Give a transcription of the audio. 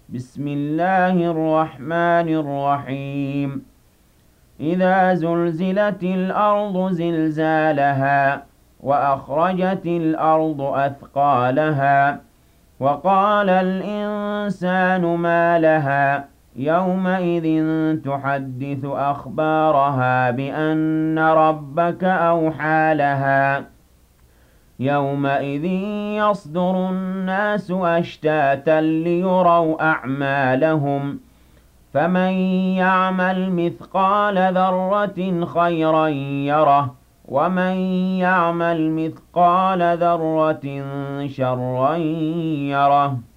بسم الله الرحمن الرحيم إذا زلزلت الأرض زلزالها وأخرجت الأرض أثقالها وقال الإنسان ما لها يومئذ تحدث أخبارها بأن ربك أوحى لها يومئذ يصدر الناس أشتاتا ليروا أعمالهم فمن يعمل مثقال ذرة خيرا يره ومن يعمل مثقال ذرة شرا يره